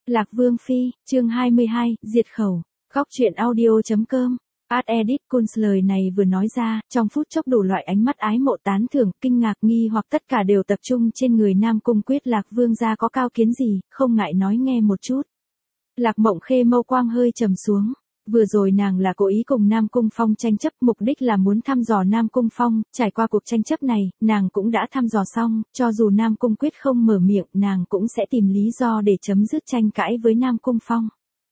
Lạc Vương Phi, chương 22, diệt khẩu. Góc truyện audio.com. Ad edit Kunz lời này vừa nói ra, trong phút chốc đủ loại ánh mắt ái mộ tán thưởng, kinh ngạc nghi hoặc tất cả đều tập trung trên người Nam Cung Quyết. Lạc Vương gia có cao kiến gì, không ngại nói nghe một chút. Lạc Mộng Khê mâu quang hơi trầm xuống. Vừa rồi nàng là cố ý cùng Nam Cung Phong tranh chấp, mục đích là muốn thăm dò Nam Cung Phong. Trải qua cuộc tranh chấp này, nàng cũng đã thăm dò xong, cho dù Nam Cung Quyết không mở miệng, nàng cũng sẽ tìm lý do để chấm dứt tranh cãi với Nam Cung Phong.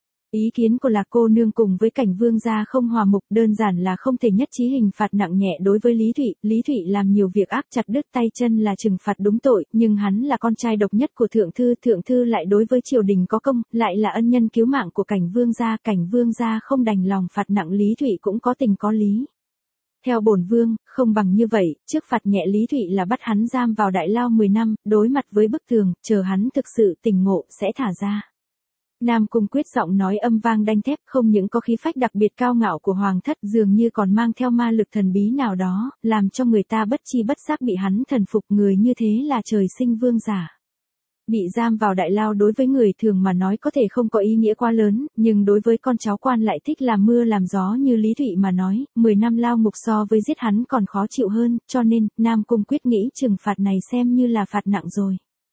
Ý kiến của Lạc cô nương cùng với Cảnh Vương gia không hòa mục, đơn giản là không thể nhất trí hình phạt nặng nhẹ đối với Lý Thụy. Lý Thụy làm nhiều việc ác, chặt đứt tay chân là trừng phạt đúng tội, nhưng hắn là con trai độc nhất của thượng thư lại đối với triều đình có công, lại là ân nhân cứu mạng của Cảnh Vương gia không đành lòng phạt nặng Lý Thụy cũng có tình có lý. Theo bổn vương, không bằng như vậy, trước phạt nhẹ Lý Thụy là bắt hắn giam vào đại lao 10 năm, đối mặt với bức tường, chờ hắn thực sự tỉnh ngộ sẽ thả ra. Nam Cung Quyết giọng nói âm vang đanh thép, không những có khí phách đặc biệt cao ngạo của hoàng thất, dường như còn mang theo ma lực thần bí nào đó, làm cho người ta bất chi bất giác bị hắn thần phục. Người như thế là trời sinh vương giả. Bị giam vào đại lao đối với người thường mà nói có thể không có ý nghĩa quá lớn, nhưng đối với con cháu quan lại thích làm mưa làm gió như Lý Thụy mà nói, 10 năm lao ngục so với giết hắn còn khó chịu hơn, cho nên, Nam Cung Quyết nghĩ trừng phạt này xem như là phạt nặng rồi.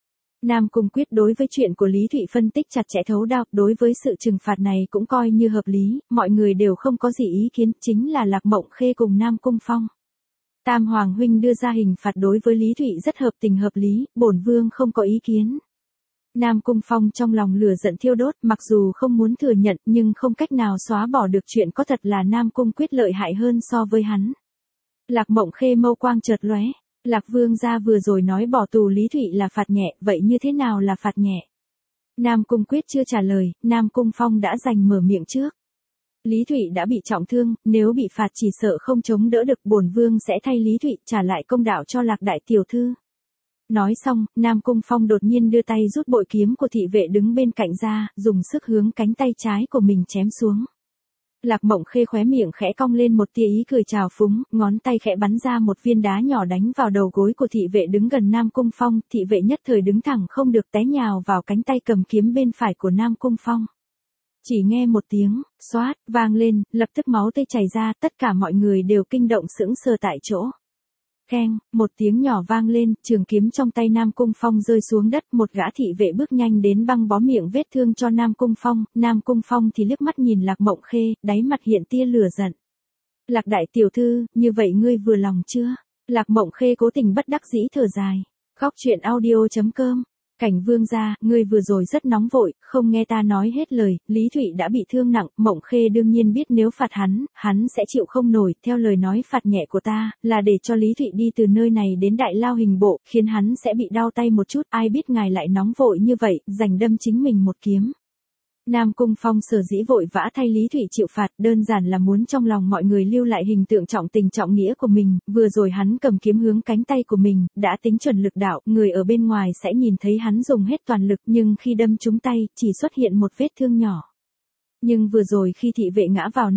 Nam Cung Quyết đối với chuyện của Lý Thụy phân tích chặt chẽ thấu đáo, đối với sự trừng phạt này cũng coi như hợp lý, mọi người đều không có gì ý kiến, chính là Lạc Mộng Khê cùng Nam Cung Phong. Tam Hoàng huynh đưa ra hình phạt đối với Lý Thụy rất hợp tình hợp lý, bổn vương không có ý kiến. Nam Cung Phong trong lòng lửa giận thiêu đốt, mặc dù không muốn thừa nhận nhưng không cách nào xóa bỏ được chuyện có thật là Nam Cung Quyết lợi hại hơn so với hắn. Lạc Mộng Khê mâu quang chợt lóe. Lạc Vương gia vừa rồi nói bỏ tù Lý Thụy là phạt nhẹ, vậy như thế nào là phạt nhẹ? Nam Cung Quyết chưa trả lời, Nam Cung Phong đã giành mở miệng trước. Lý Thụy đã bị trọng thương, nếu bị phạt chỉ sợ không chống đỡ được, bổn vương sẽ thay Lý Thụy trả lại công đạo cho Lạc đại tiểu thư. Nói xong, Nam Cung Phong đột nhiên đưa tay rút bội kiếm của thị vệ đứng bên cạnh ra, dùng sức hướng cánh tay trái của mình chém xuống. Lạc Mộng Khê khóe miệng khẽ cong lên một tia ý cười trào phúng, ngón tay khẽ bắn ra một viên đá nhỏ đánh vào đầu gối của thị vệ đứng gần Nam Cung Phong, thị vệ nhất thời đứng thẳng không được té nhào vào cánh tay cầm kiếm bên phải của Nam Cung Phong. Chỉ nghe một tiếng, xoát, vang lên, lập tức máu tươi chảy ra, tất cả mọi người đều kinh động sững sờ tại chỗ. Keng, một tiếng nhỏ vang lên, trường kiếm trong tay Nam Cung Phong rơi xuống đất, một gã thị vệ bước nhanh đến băng bó miệng vết thương cho Nam Cung Phong thì liếc mắt nhìn Lạc Mộng Khê, đáy mặt hiện tia lửa giận. Lạc đại tiểu thư, như vậy ngươi vừa lòng chưa? Lạc Mộng Khê cố tình bất đắc dĩ thở dài. Góc truyện audio.com. Cảnh Vương gia, ngươi vừa rồi rất nóng vội, không nghe ta nói hết lời, Lý Thụy đã bị thương nặng, Mộng Khê đương nhiên biết nếu phạt hắn sẽ chịu không nổi, theo lời nói phạt nhẹ của ta, là để cho Lý Thụy đi từ nơi này đến đại lao hình bộ, khiến hắn sẽ bị đau tay một chút, ai biết ngài lại nóng vội như vậy, giành đâm chính mình một kiếm. Nam Cung Phong sở dĩ vội vã thay Lý Thụy chịu phạt, đơn giản là muốn trong lòng mọi người lưu lại hình tượng trọng tình trọng nghĩa của mình, vừa rồi hắn cầm kiếm hướng cánh tay của mình, đã tính chuẩn lực đạo, người ở bên ngoài sẽ nhìn thấy hắn dùng hết toàn lực, nhưng khi đâm trúng tay, chỉ xuất hiện một vết thương nhỏ. Nhưng vừa rồi khi thị vệ ngã vào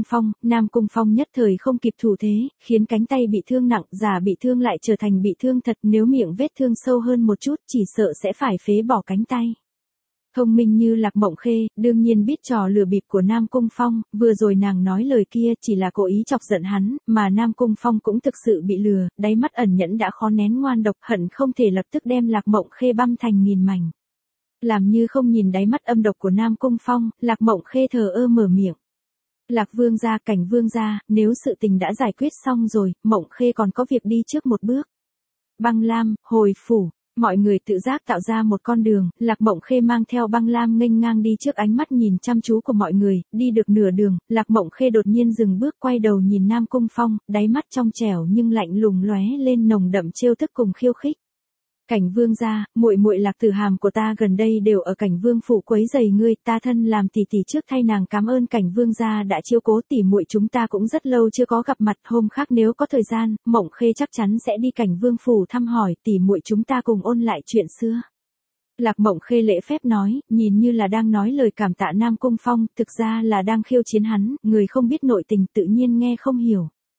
Nam Cung Phong nhất thời không kịp thủ thế, khiến cánh tay bị thương nặng, giả bị thương lại trở thành bị thương thật, nếu miệng vết thương sâu hơn một chút, chỉ sợ sẽ phải phế bỏ cánh tay. Thông minh như Lạc Mộng Khê, đương nhiên biết trò lừa bịp của Nam Cung Phong, vừa rồi nàng nói lời kia chỉ là cố ý chọc giận hắn, mà Nam Cung Phong cũng thực sự bị lừa, đáy mắt ẩn nhẫn đã khó nén ngoan độc, hận không thể lập tức đem Lạc Mộng Khê băm thành nghìn mảnh. Làm như không nhìn đáy mắt âm độc của Nam Cung Phong, Lạc Mộng Khê thờ ơ mở miệng. Lạc Vương gia, Cảnh Vương gia, nếu sự tình đã giải quyết xong rồi, Mộng Khê còn có việc đi trước một bước. Băng Lam, hồi phủ. Mọi người tự giác tạo ra một con đường, Lạc Mộng Khê mang theo Băng Lam nghênh ngang đi trước ánh mắt nhìn chăm chú của mọi người, đi được nửa đường, Lạc Mộng Khê đột nhiên dừng bước quay đầu nhìn Nam Cung Phong, đáy mắt trong trẻo nhưng lạnh lùng lóe lên nồng đậm trêu thức cùng khiêu khích. Cảnh Vương gia, muội Lạc Tử Hàm của ta gần đây đều ở Cảnh Vương phủ quấy rầy ngươi, ta thân làm tỷ tỷ trước thay nàng cảm ơn Cảnh Vương gia đã chiếu cố tỷ muội chúng ta cũng rất lâu chưa có gặp mặt, hôm khác nếu có thời gian, Mộng Khê chắc chắn sẽ đi Cảnh Vương phủ thăm hỏi, tỷ muội chúng ta cùng ôn lại chuyện xưa. Lạc Mộng Khê lễ phép nói, nhìn như là đang nói lời cảm tạ Nam Cung Phong, thực ra là đang khiêu chiến hắn, người không biết nội tình tự nhiên nghe không hiểu.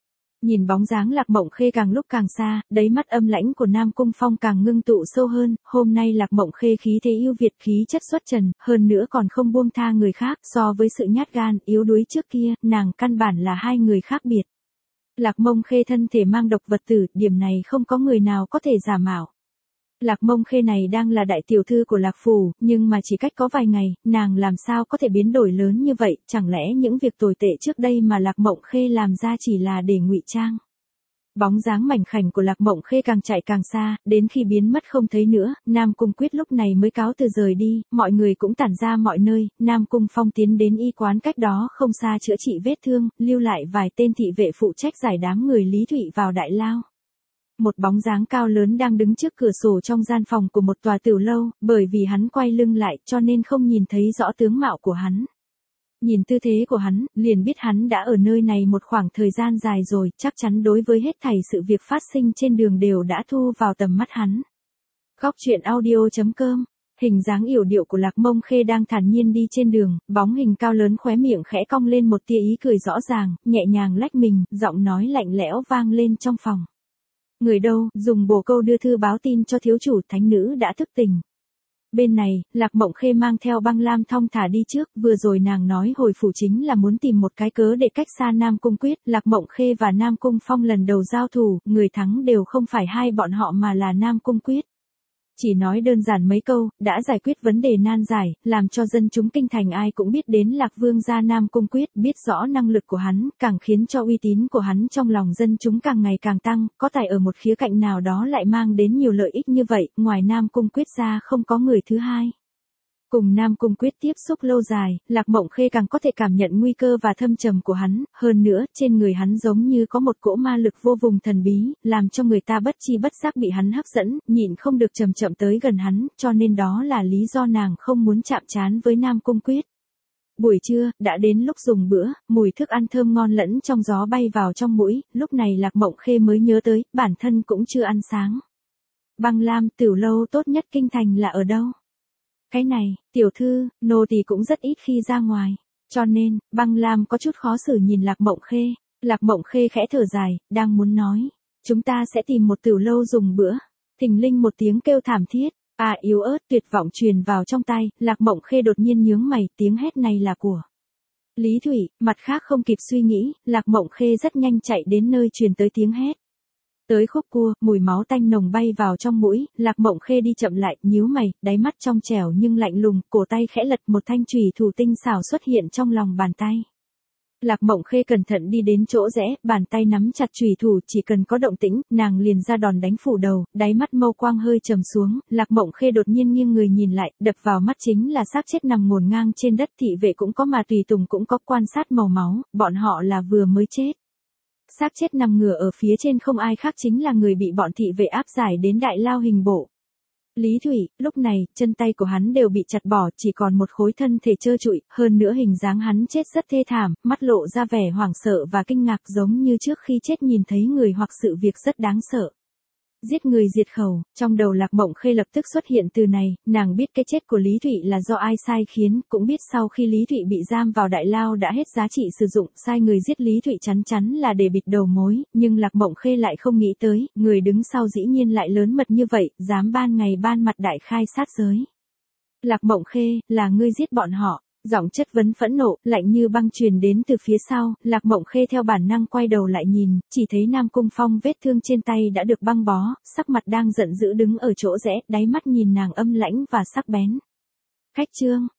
Nhìn bóng dáng Lạc Mộng Khê càng lúc càng xa, đáy mắt âm lãnh của Nam Cung Phong càng ngưng tụ sâu hơn, hôm nay Lạc Mộng Khê khí thế ưu việt, khí chất xuất trần, hơn nữa còn không buông tha người khác, so với sự nhát gan, yếu đuối trước kia, nàng căn bản là hai người khác biệt. Lạc Mộng Khê thân thể mang độc vật tử, điểm này không có người nào có thể giả mạo. Lạc Mộng Khê này đang là đại tiểu thư của Lạc Phủ, nhưng mà chỉ cách có vài ngày, nàng làm sao có thể biến đổi lớn như vậy, chẳng lẽ những việc tồi tệ trước đây mà Lạc Mộng Khê làm ra chỉ là để ngụy trang. Bóng dáng mảnh khảnh của Lạc Mộng Khê càng chạy càng xa, đến khi biến mất không thấy nữa, Nam Cung Quyết lúc này mới cáo từ rời đi, mọi người cũng tản ra mọi nơi, Nam Cung Phong tiến đến y quán cách đó không xa chữa trị vết thương, lưu lại vài tên thị vệ phụ trách giải đám người Lý Thụy vào đại lao. Một bóng dáng cao lớn đang đứng trước cửa sổ trong gian phòng của một tòa tiểu lâu, bởi vì hắn quay lưng lại cho nên không nhìn thấy rõ tướng mạo của hắn. Nhìn tư thế của hắn, liền biết hắn đã ở nơi này một khoảng thời gian dài rồi, chắc chắn đối với hết thảy sự việc phát sinh trên đường đều đã thu vào tầm mắt hắn. Góc truyện audio.com. Hình dáng yểu điệu của Lạc Mộng Khê đang thản nhiên đi trên đường, bóng hình cao lớn khóe miệng khẽ cong lên một tia ý cười rõ ràng, nhẹ nhàng lách mình, giọng nói lạnh lẽo vang lên trong phòng. Người đâu, dùng bồ câu đưa thư báo tin cho thiếu chủ, thánh nữ đã thức tỉnh. Bên này, Lạc Mộng Khê mang theo Băng Lam thong thả đi trước, vừa rồi nàng nói hồi phủ chính là muốn tìm một cái cớ để cách xa Nam Cung Quyết, Lạc Mộng Khê và Nam Cung Phong lần đầu giao thủ, người thắng đều không phải hai bọn họ mà là Nam Cung Quyết. Chỉ nói đơn giản mấy câu, đã giải quyết vấn đề nan giải, làm cho dân chúng kinh thành ai cũng biết đến Lạc Vương gia Nam Cung Quyết, biết rõ năng lực của hắn, càng khiến cho uy tín của hắn trong lòng dân chúng càng ngày càng tăng, có thể ở một khía cạnh nào đó lại mang đến nhiều lợi ích như vậy, ngoài Nam Cung Quyết ra không có người thứ hai. Cùng Nam Cung Quyết tiếp xúc lâu dài, Lạc Mộng Khê càng có thể cảm nhận nguy cơ và thâm trầm của hắn, hơn nữa, trên người hắn giống như có một cỗ ma lực vô vùng thần bí, làm cho người ta bất chi bất giác bị hắn hấp dẫn, nhịn không được chậm chậm tới gần hắn, cho nên đó là lý do nàng không muốn chạm trán với Nam Cung Quyết. Buổi trưa, đã đến lúc dùng bữa, mùi thức ăn thơm ngon lẫn trong gió bay vào trong mũi, lúc này Lạc Mộng Khê mới nhớ tới, bản thân cũng chưa ăn sáng. Băng Lam, tiểu lâu tốt nhất kinh thành là ở đâu? Cái này, tiểu thư, nô tỳ cũng rất ít khi ra ngoài, cho nên, Băng Lam có chút khó xử nhìn Lạc Mộng Khê. Lạc Mộng Khê khẽ thở dài, đang muốn nói, chúng ta sẽ tìm một tiểu lâu dùng bữa. Thình linh một tiếng kêu thảm thiết, yếu ớt tuyệt vọng truyền vào trong tai, Lạc Mộng Khê đột nhiên nhướng mày, tiếng hét này là của Lý Thụy. Mặt khác không kịp suy nghĩ, Lạc Mộng Khê rất nhanh chạy đến nơi truyền tới tiếng hét. Tới khúc cua, mùi máu tanh nồng bay vào trong mũi, Lạc Mộng Khê đi chậm lại, nhíu mày, đáy mắt trong trẻo nhưng lạnh lùng, cổ tay khẽ lật, một thanh chùy thủ tinh xảo xuất hiện trong lòng bàn tay. Lạc Mộng Khê cẩn thận đi đến chỗ rẽ, bàn tay nắm chặt chùy thủ, chỉ cần có động tĩnh, nàng liền ra đòn đánh phủ đầu, đáy mắt mâu quang hơi trầm xuống, Lạc Mộng Khê đột nhiên nghiêng người nhìn lại, đập vào mắt chính là xác chết nằm ngổn ngang trên đất, thị vệ cũng có mà tùy tùng cũng có, quan sát màu máu, bọn họ là vừa mới chết. Xác chết nằm ngửa ở phía trên không ai khác chính là người bị bọn thị vệ áp giải đến đại lao hình bộ. Lý Thụy, lúc này, chân tay của hắn đều bị chặt bỏ, chỉ còn một khối thân thể trơ trụi, hơn nữa hình dáng hắn chết rất thê thảm, mắt lộ ra vẻ hoảng sợ và kinh ngạc giống như trước khi chết nhìn thấy người hoặc sự việc rất đáng sợ. Giết người diệt khẩu, trong đầu Lạc Mộng Khê lập tức xuất hiện từ này, nàng biết cái chết của Lý Thụy là do ai sai khiến, cũng biết sau khi Lý Thụy bị giam vào đại lao đã hết giá trị sử dụng, sai người giết Lý Thụy chắn chắn là để bịt đầu mối, nhưng Lạc Mộng Khê lại không nghĩ tới, người đứng sau dĩ nhiên lại lớn mật như vậy, dám ban ngày ban mặt đại khai sát giới. Lạc Mộng Khê, là ngươi giết bọn họ. Giọng chất vấn phẫn nộ, lạnh như băng truyền đến từ phía sau, Lạc Mộng Khê theo bản năng quay đầu lại nhìn, chỉ thấy Nam Cung Phong vết thương trên tay đã được băng bó, sắc mặt đang giận dữ đứng ở chỗ rẽ, đáy mắt nhìn nàng âm lãnh và sắc bén. Khách trương,